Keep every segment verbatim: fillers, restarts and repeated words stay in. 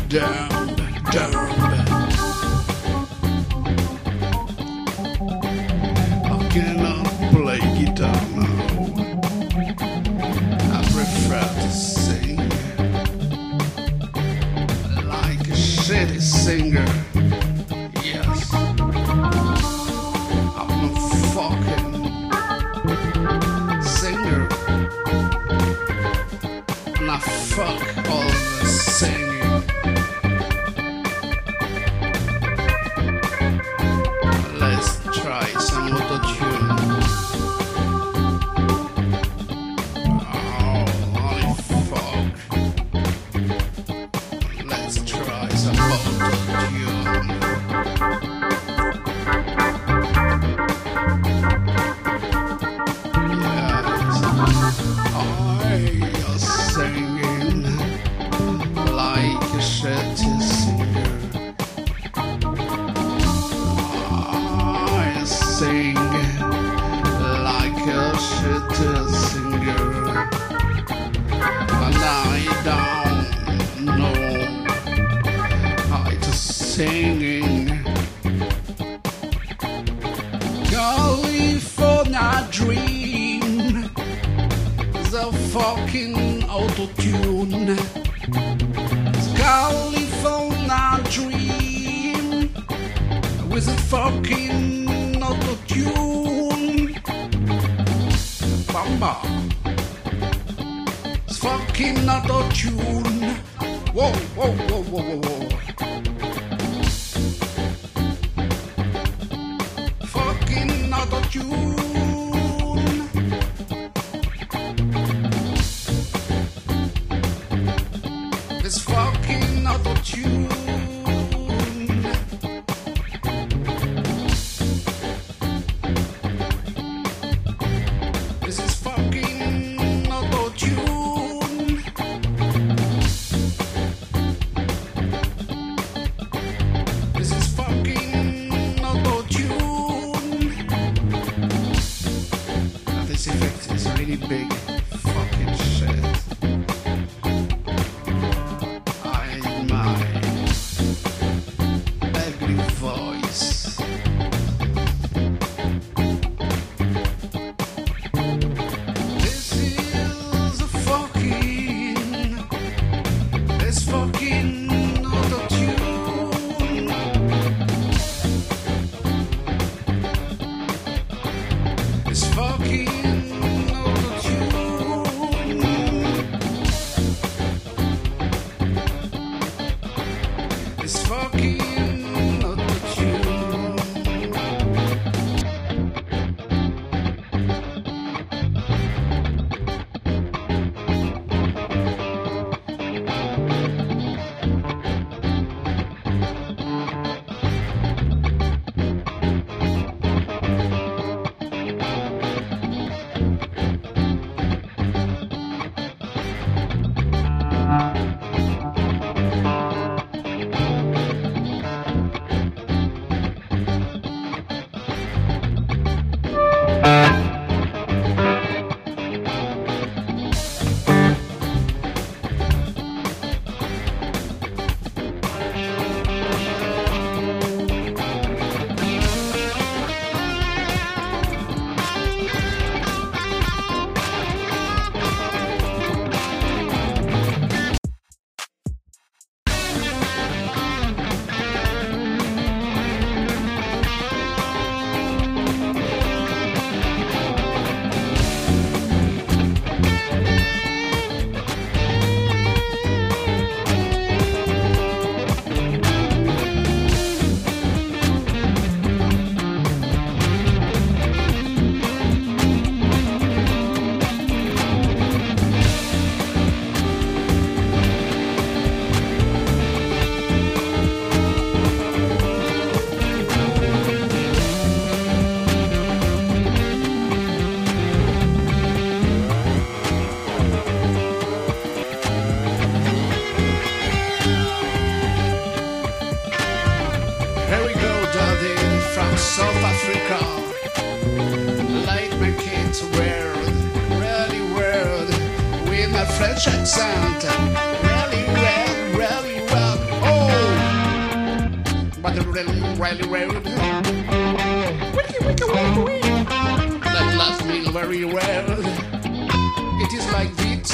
Down, down. I cannot play guitar now. I prefer to sing like a shitty singer. Yes, I'm a fucking singer, and I fuck all the singing. Let's try some auto-tune. Oh, holy fuck. Let's try some auto-tune. Yes, I am singing like a shitty singer. I sing like a shitty singer, and I don't know how to singing. California dream is a fucking auto-tune. California dream with a fucking auto-tune. Bamba. It's fucking auto-tune. Whoa, whoa, whoa, whoa, whoa, whoa. Fucking auto-tune. It's fucking auto-tune. This is fucking auto-tune. This is fucking auto-tune. Now this effect is really big fucking shit. I my ugly voice. This is a fucking, this fucking auto-tune. This fucking auto-tune. This fucking auto-tune. South Africa, like my kids world, really world, with my French accent, really well, really well. really rare. Wiki, wiki, wiki, wiki. That last meal very rare. It is like this.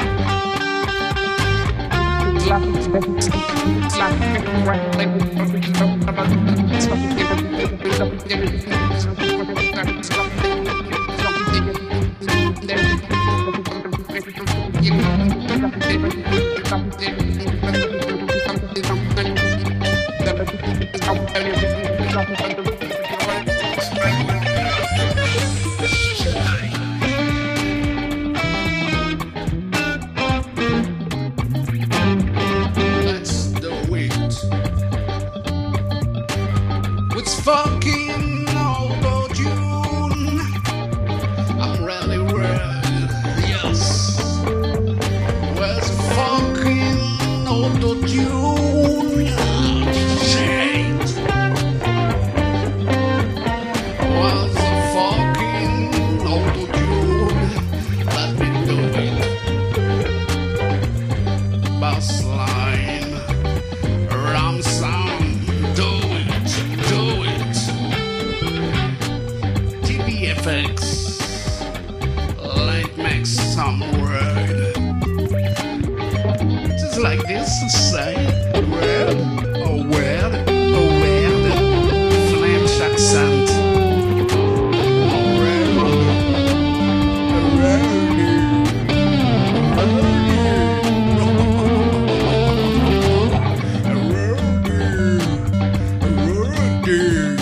It's fucking auto-tune. I'm really red, yes. Where's fucking auto-tune? Shit. Where's the fucking auto-tune? Let me do it. Bass line, ram sound, do it. T V F X, light makes some word. Just like this, say word, a word, a word, Flemish accent. A word, a word, a word, a word.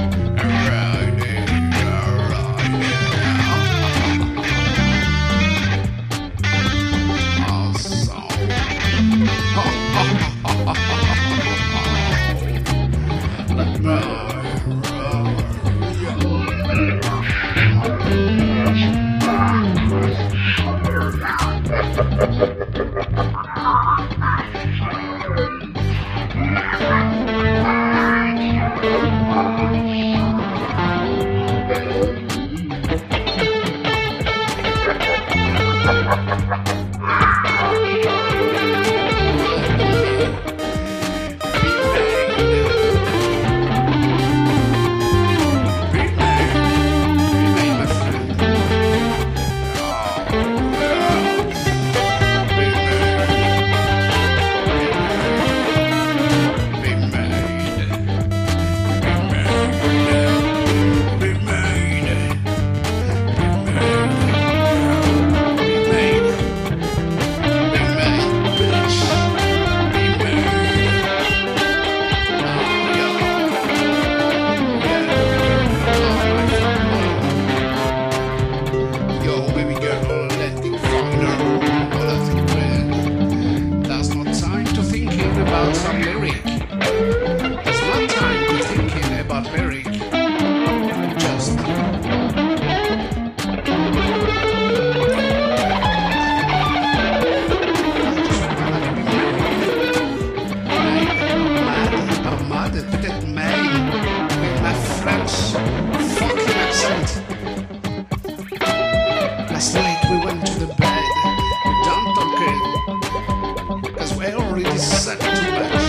Last night we went to the bed. We don't talk, cause we already said too much.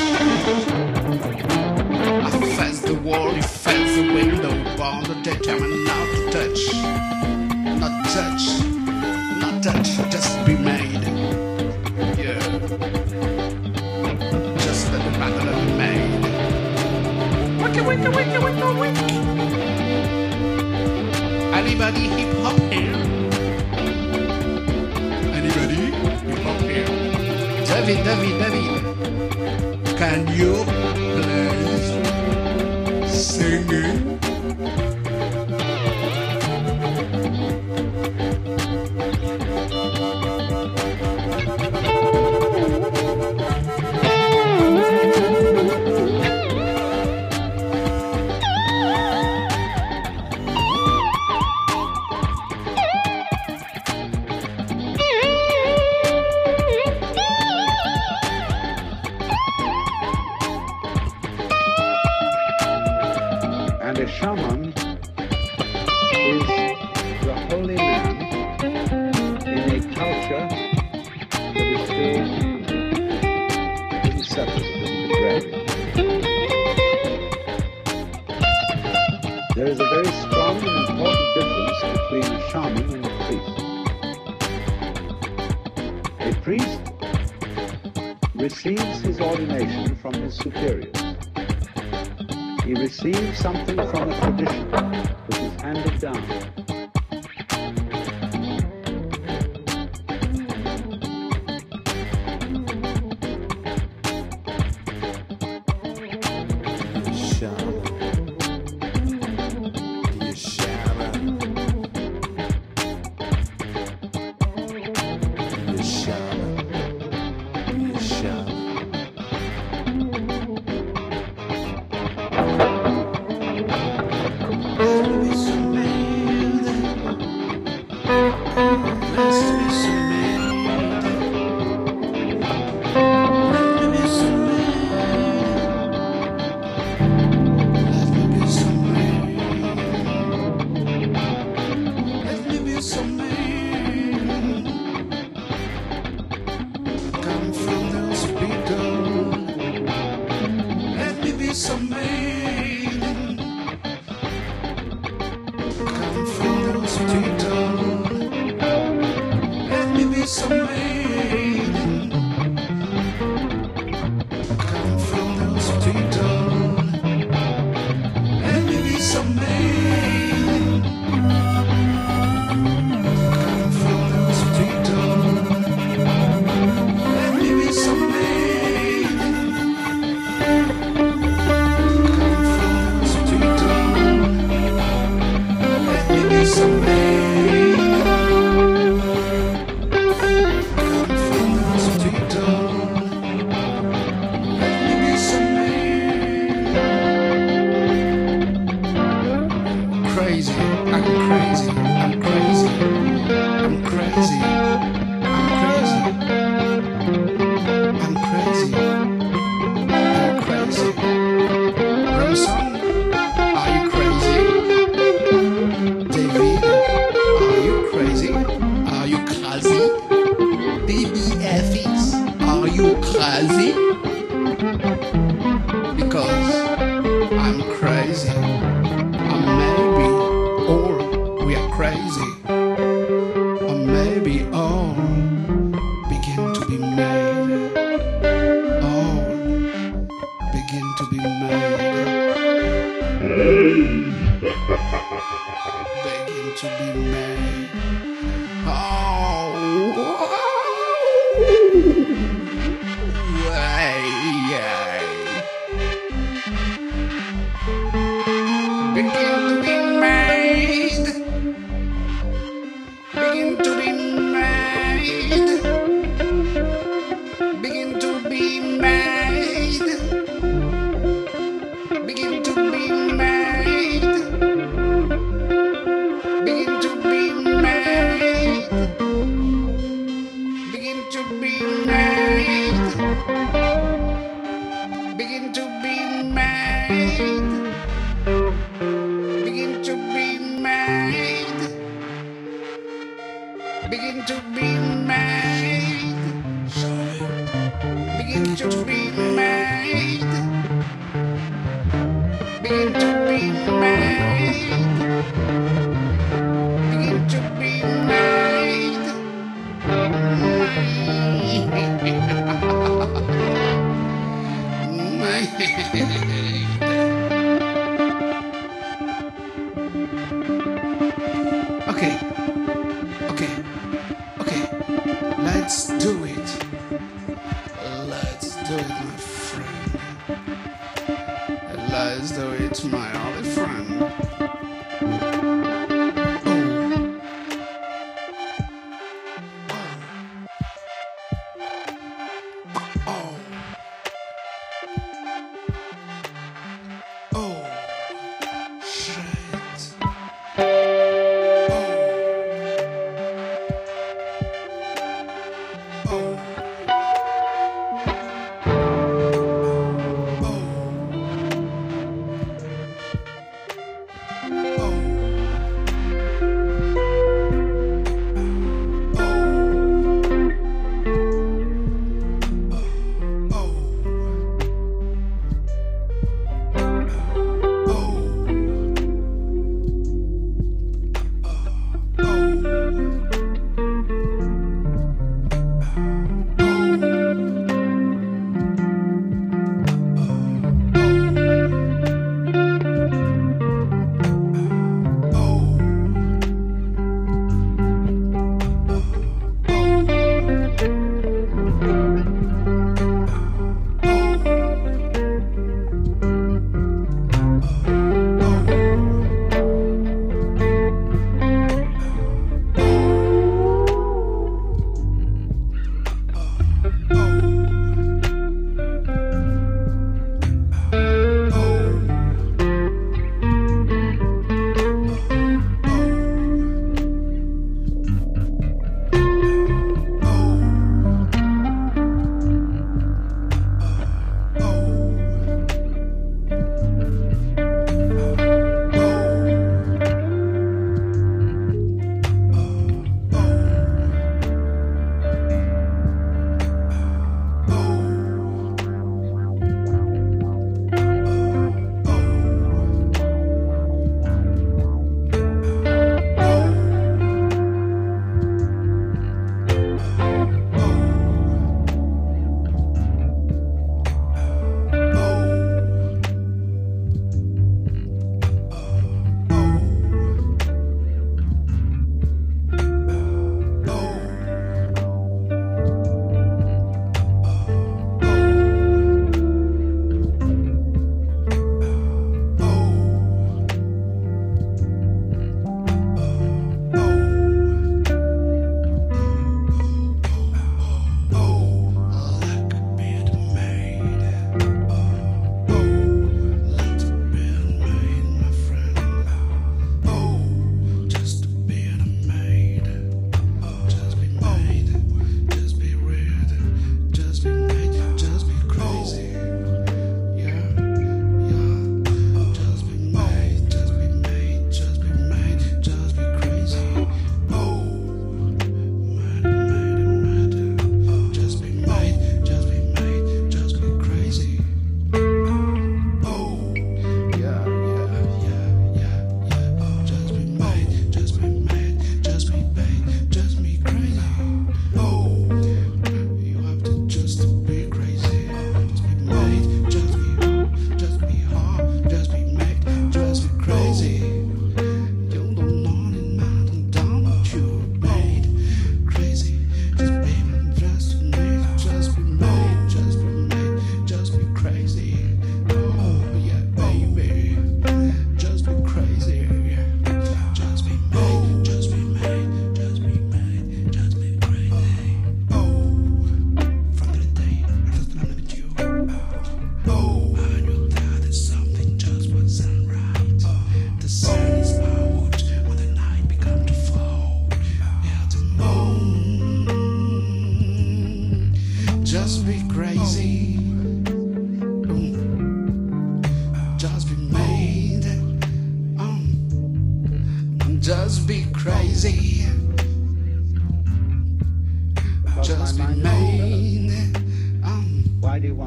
I faced the wall, you faced the window, bound the determined not to touch. Not touch, not touch, just be made. Yeah. Just let the matter be made. Wicka, wicka, wicka, wicka, wicka. Anybody hip hop here? Anybody hip hop here? David, David, David, can you please sing it? And a shaman is the holy man in a culture that is still inseparable from the grave. There is a very strong and important difference between a shaman and a priest. A priest receives his ordination from his superiors. He receives something from a tradition which is handed down.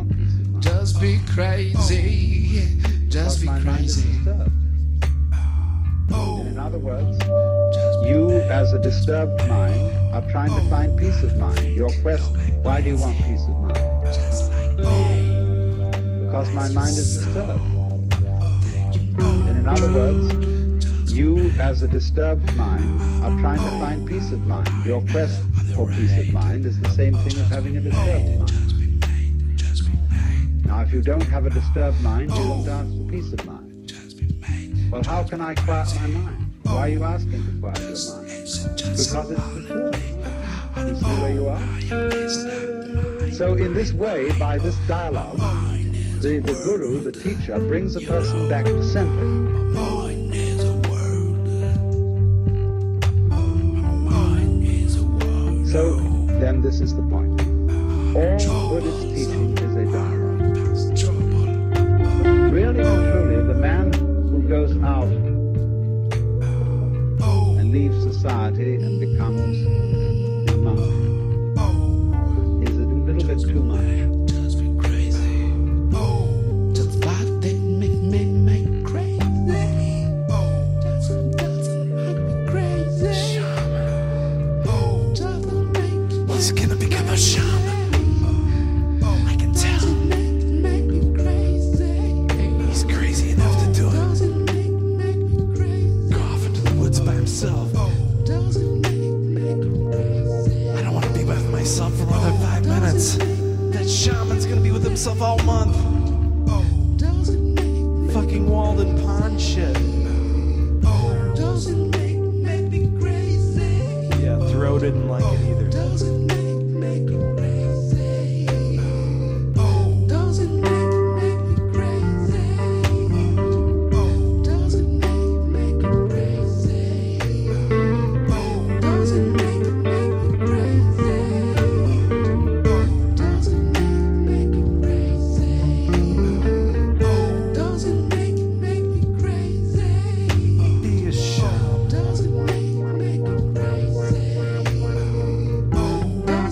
want peace of mind? Just be crazy. Just Because be my mind is crazy. disturbed. And in other words, you as a disturbed mind are trying to find peace of mind. Your quest, why do you want peace of mind? Because my mind is disturbed. And in other words, you as a disturbed mind are trying to find peace of mind. Your quest for peace of mind is the same thing as having a disturbed mind. Now, if you don't have a disturbed mind, you don't ask for peace of mind. Well, how can I quiet my mind? Why are you asking to quiet your mind? Because it's disturbed. You see where you are? So in this way, by this dialogue, the, the guru, the teacher, brings a person back to center. So then this is the point. All Buddhist teaching is a dialogue. Really and truly, the man who goes out and leaves society and becomes a monk is a little bit too much. Just be crazy. Just what they make me make crazy. Just doesn't make me crazy. Doesn't make me. He's gonna become a shaman. I can tell. Make me crazy. He's crazy enough to do it. Doesn't make me crazy. Go off into the woods by himself. Doesn't make me crazy. I don't want to be with myself for more than five minutes. That shaman's gonna be with himself all month. Doesn't make Fucking Walden Pond shit. Doesn't make make me crazy. Yeah, Thoreau didn't like it either. Doesn't make make me crazy. Doesn't make make me crazy. Doesn't make make me crazy. Doesn't make make me crazy. Doesn't make make me crazy. Doesn't make make me crazy. Be a shaman. Doesn't make make me crazy.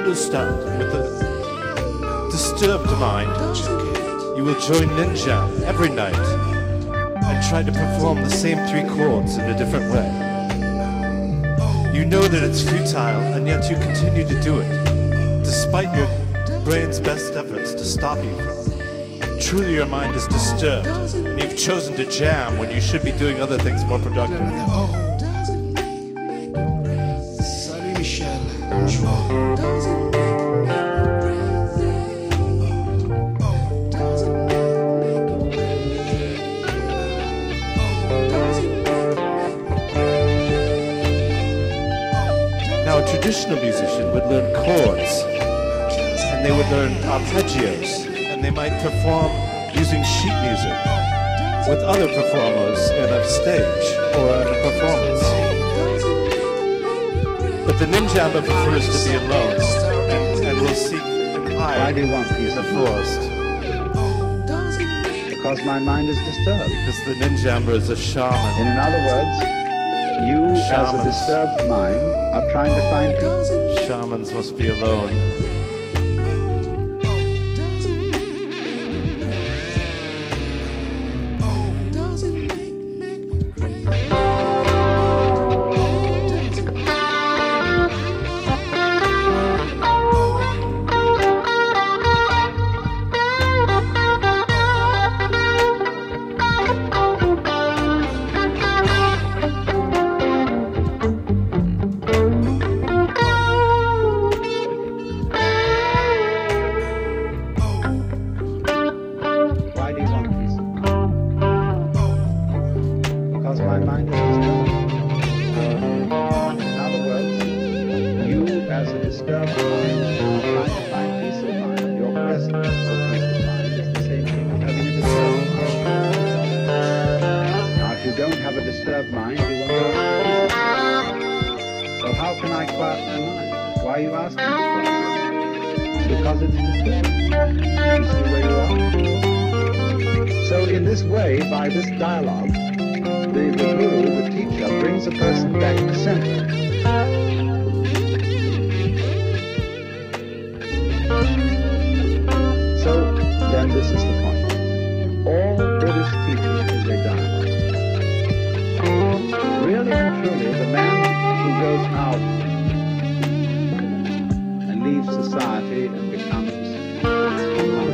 understand, with a disturbed mind, you will join Ninja every night and try to perform the same three chords in a different way. You know that it's futile, and yet you continue to do it, despite your brain's best efforts to stop you from it. Truly your mind is disturbed, and you've chosen to jam when you should be doing other things more productive. Salut Michel. Now, a traditional musician would learn chords, and they would learn arpeggios, and they might perform using sheet music with other performers in a stage or in a performance. But the Ninjamba prefers to be alone and, and will seek and hide Why do you want peace in the of mind? forest. Because my mind is disturbed. Because the Ninjamba is a shaman. In other words, you as a Shamans. disturbed mind are trying to find peace. Shamans must be alone. Why do you want peace of mind? Because my mind is disturbed. In other words, you as a disturbed mind are trying to find peace of mind. Your quest for peace of mind is the same thing as having a disturbed mind. Now, if you don't have a disturbed mind, you won't have peace of mind. So how can I quiet my mind? Why are you asking me to quiet my mind? Because it's disturbed. You see where you are? So in this way, by this dialogue, the, the guru, the teacher, brings a person back to center. So then this is the point. All Buddhist teaching is a dialogue. Really and truly, the man who goes out and leaves society and becomes a monk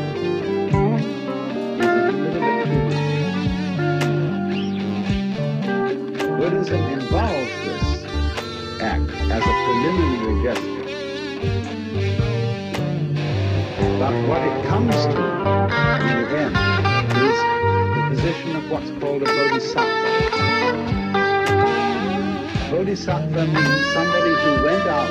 Buddhism involves this act as a preliminary gesture. But what it comes to in the end is the position of what's called a bodhisattva. Bodhisattva means somebody who went out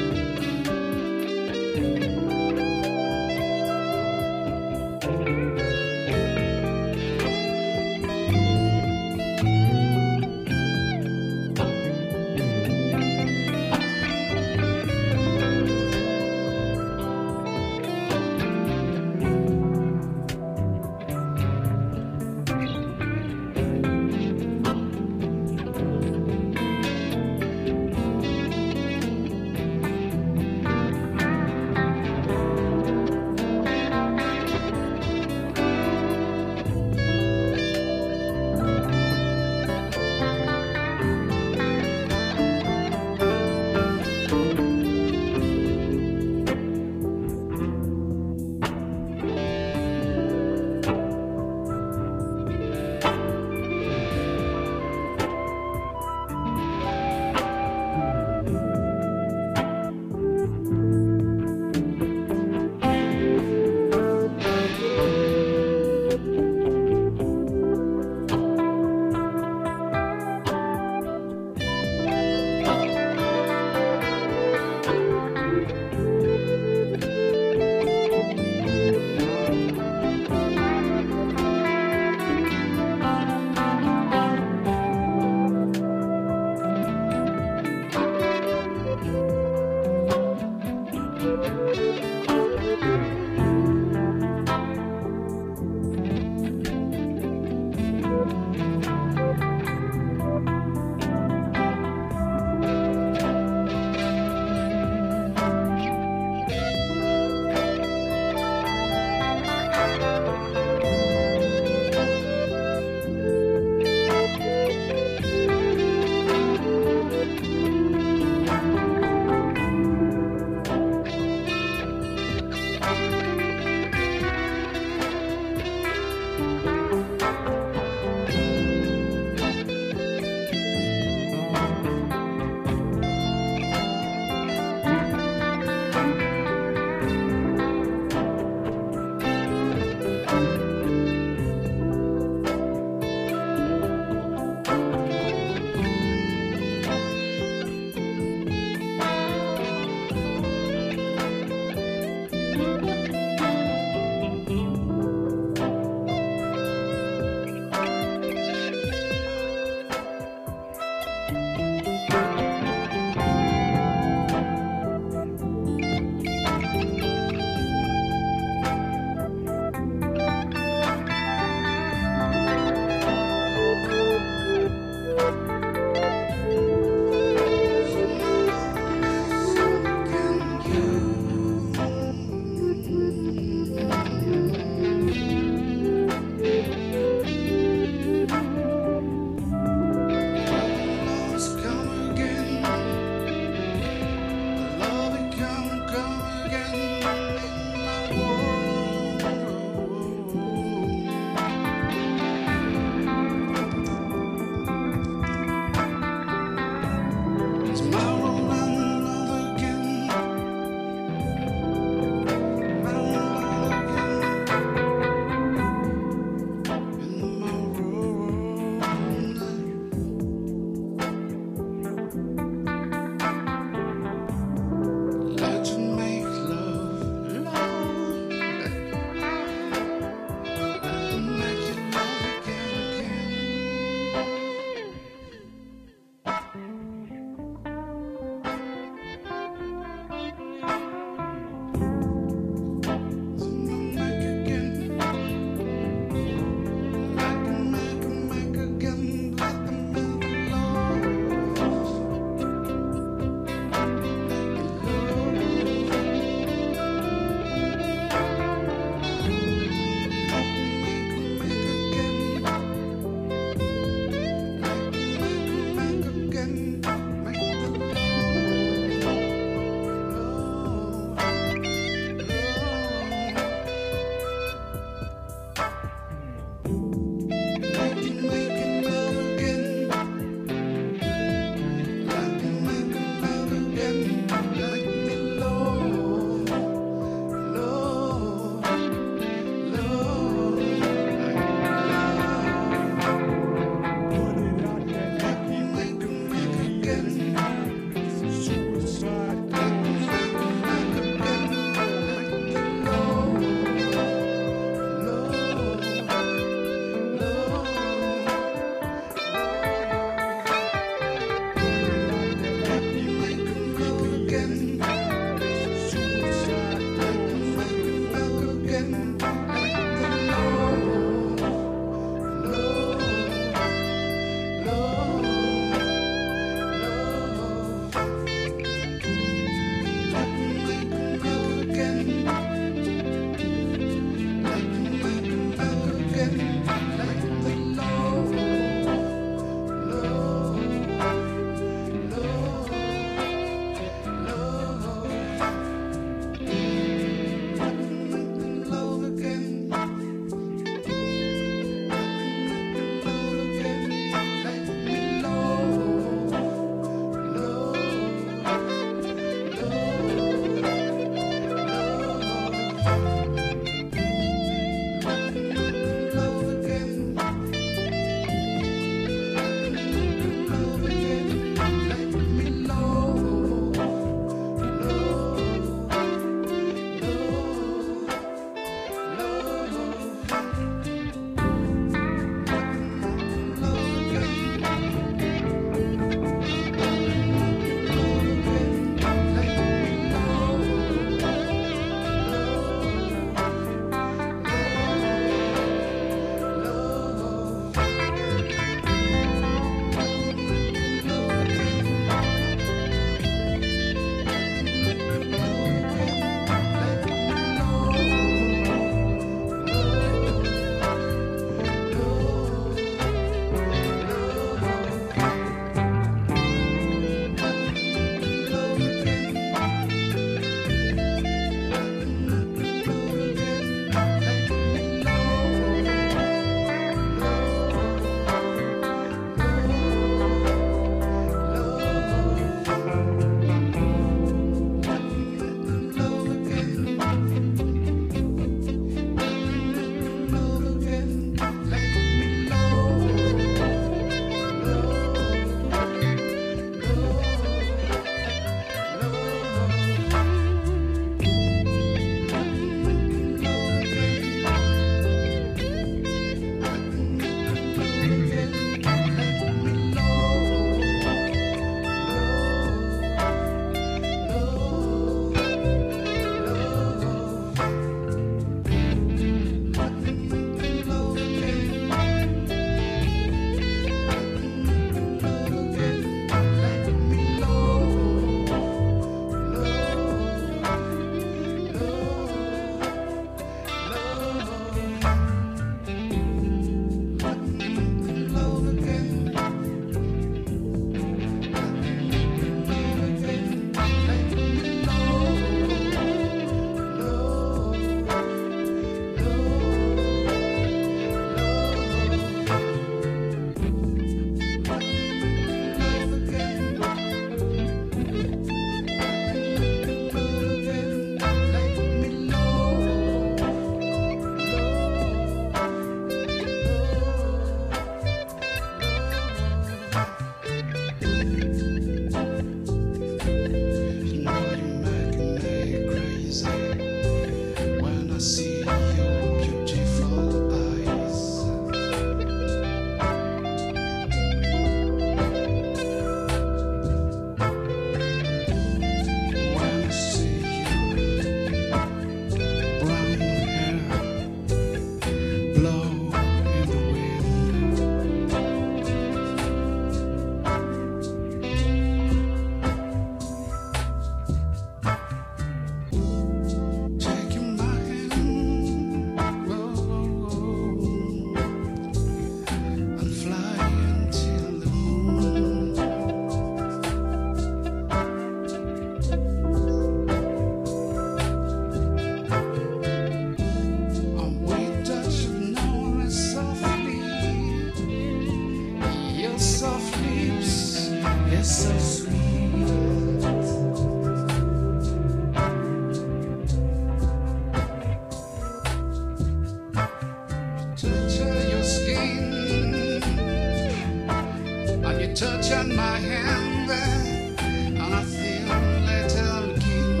touch on my hand, and I feel little king.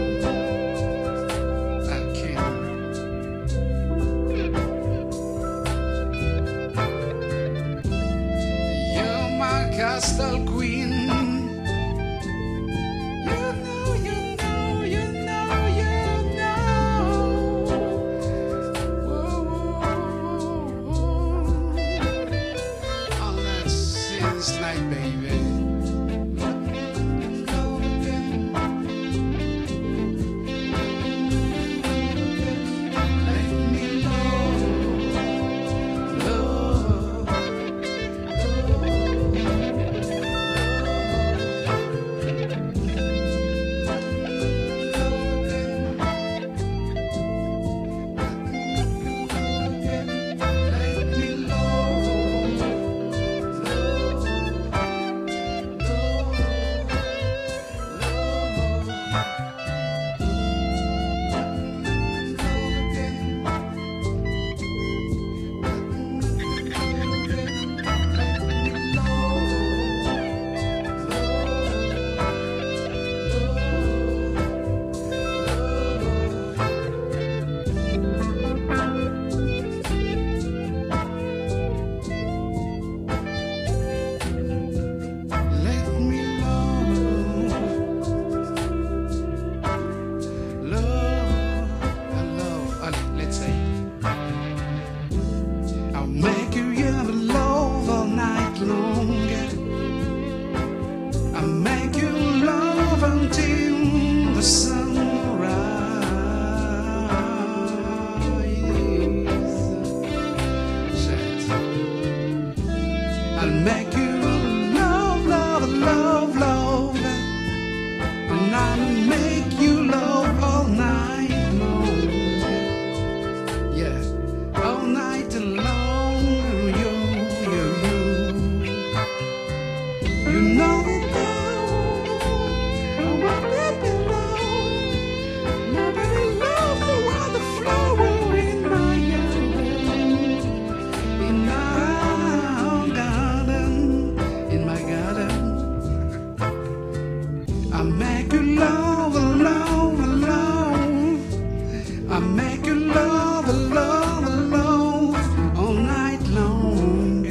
A king. You're my castle queen. You know, you know, you know, you know. Whoa, whoa, whoa. Oh, let's see this night, baby. Let me love, love, let me Let me love, love, and love. Allez, let's say. I'll make you your love all night long. I'll make you love until the sun rises. I'll make you love, love, love, love, and I'll make you love all night long. Yeah, all night long. You, you, you. You know I want that love. Nobody loves the wildflower in my garden, in my garden, in my garden. I make you love, love, love. I make you love, love, love all night long.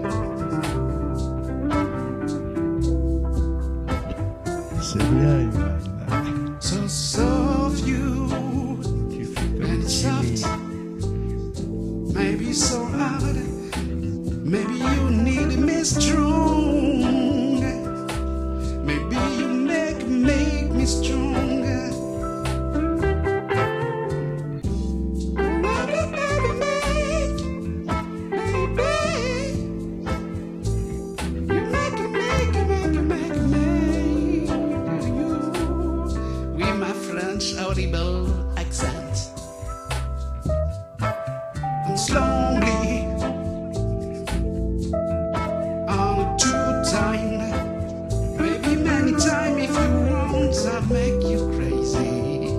C'est bien, Ivan. So soft you, Tu fais comme and soft, maybe so hard. Maybe you need me strong. Maybe you make make me stronger. Maybe, maybe, make, maybe. You make it, make it, make it, make it, make you. With my French audible accent. And slowly, on two time, maybe many time if you want, I'll make you crazy.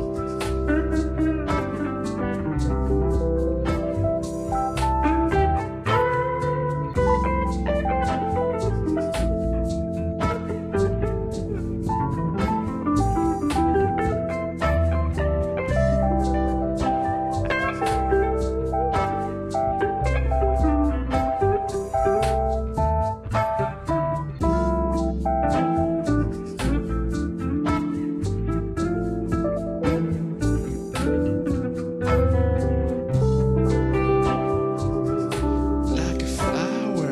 Like a flower,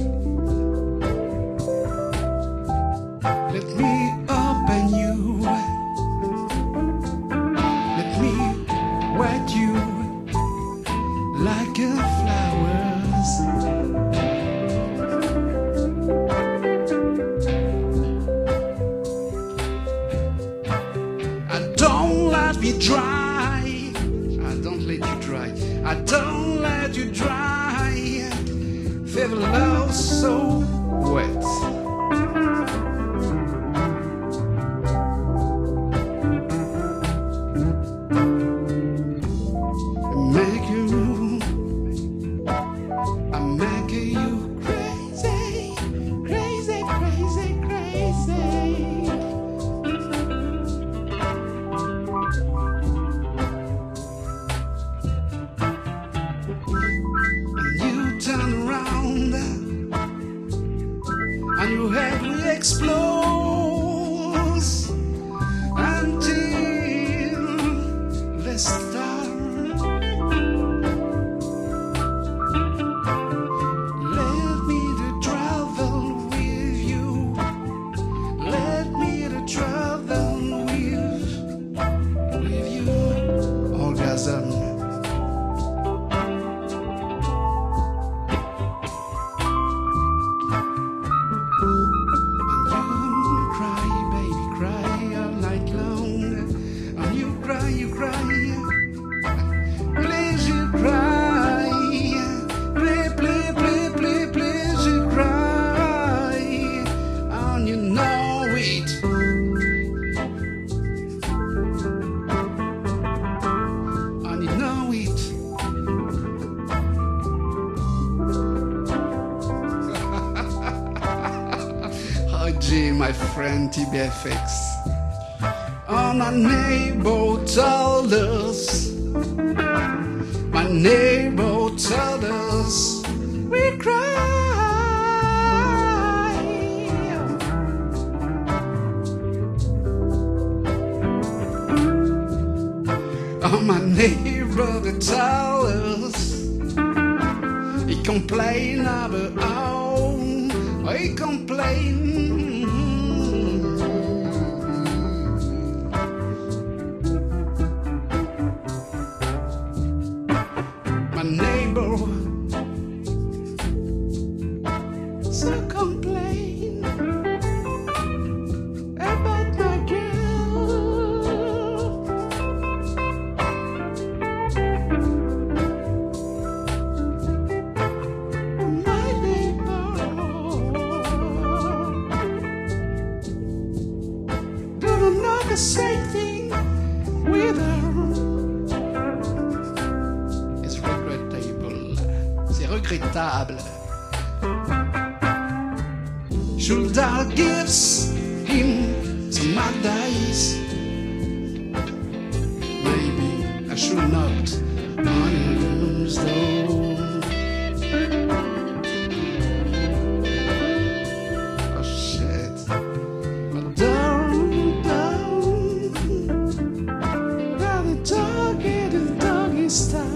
let me open you. Let me wet you like a flowers. I don't let me dry. I don't let you dry. I don't let you dry. Feel love so wet. Make you, I'm making you crazy, crazy, explodes until the stars. Let me to travel with you. Let me to travel with, with you. Orgasm. My friend T B F X. Oh, my neighbor told us, my neighbor told us, we cry. Oh, my neighbor told us, he complained about, oh, he complained. Neighbor, so complain about my girl. My neighbor don't know the same thing with her. Regrettable. Should I give him some advice? Maybe I should not use those. Oh shit. But down, down, down the dog in the doggy style.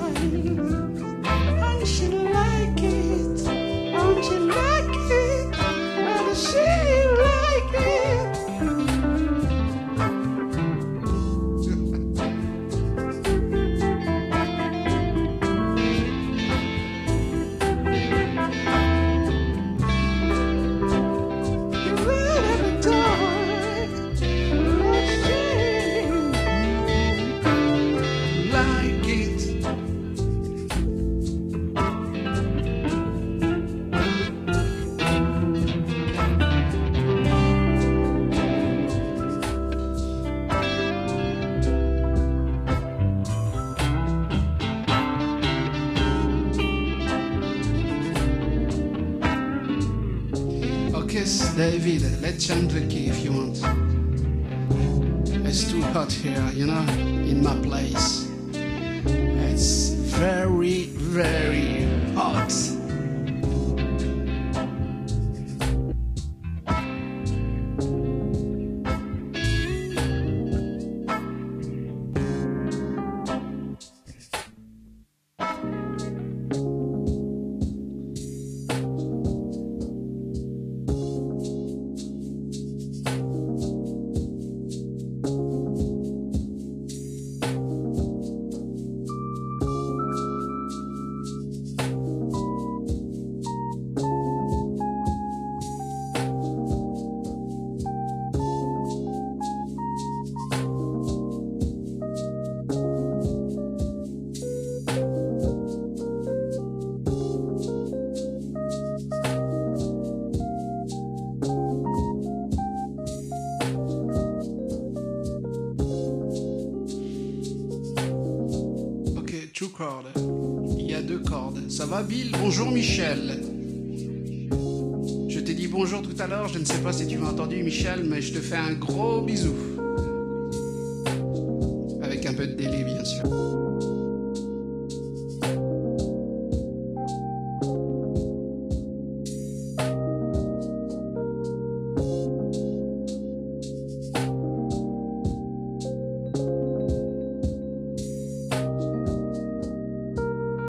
David, let's change the key if you want. It's too hot here, you know, in my place. It's very, very hot. two cordes. Il y a deux cordes. Ça va, Bill? Bonjour, Michel. Je t'ai dit bonjour tout à l'heure. Je ne sais pas si tu m'as entendu, Michel, mais je te fais un gros bisou.